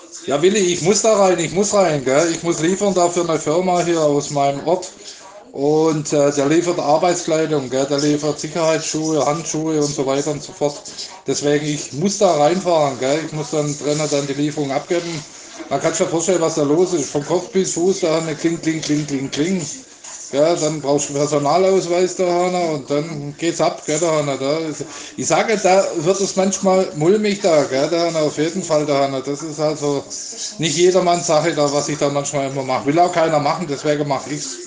Ja, Willi, ich muss da rein, ich muss rein, gell? Ich muss liefern da für eine Firma hier aus meinem Ort. Und der liefert Arbeitskleidung, gell? Der liefert Sicherheitsschuhe, Handschuhe und so weiter und so fort. Deswegen, ich muss da reinfahren, gell? Ich muss dann drinnen dann die Lieferung abgeben. Man kann sich ja vorstellen, was da los ist. Vom Kopf bis Fuß, da eine Kling, Kling, Kling, Kling, Kling. Ja, dann brauchst du einen Personalausweis da, Hanna, und dann geht's ab, gell, da, Hanna, da. Ich sage, da wird es manchmal mulmig da, gell, da, Hanna, auf jeden Fall, da, Hanna. Das ist also nicht jedermanns Sache da, was ich da manchmal immer mache. Will auch keiner machen, deswegen mache ich's.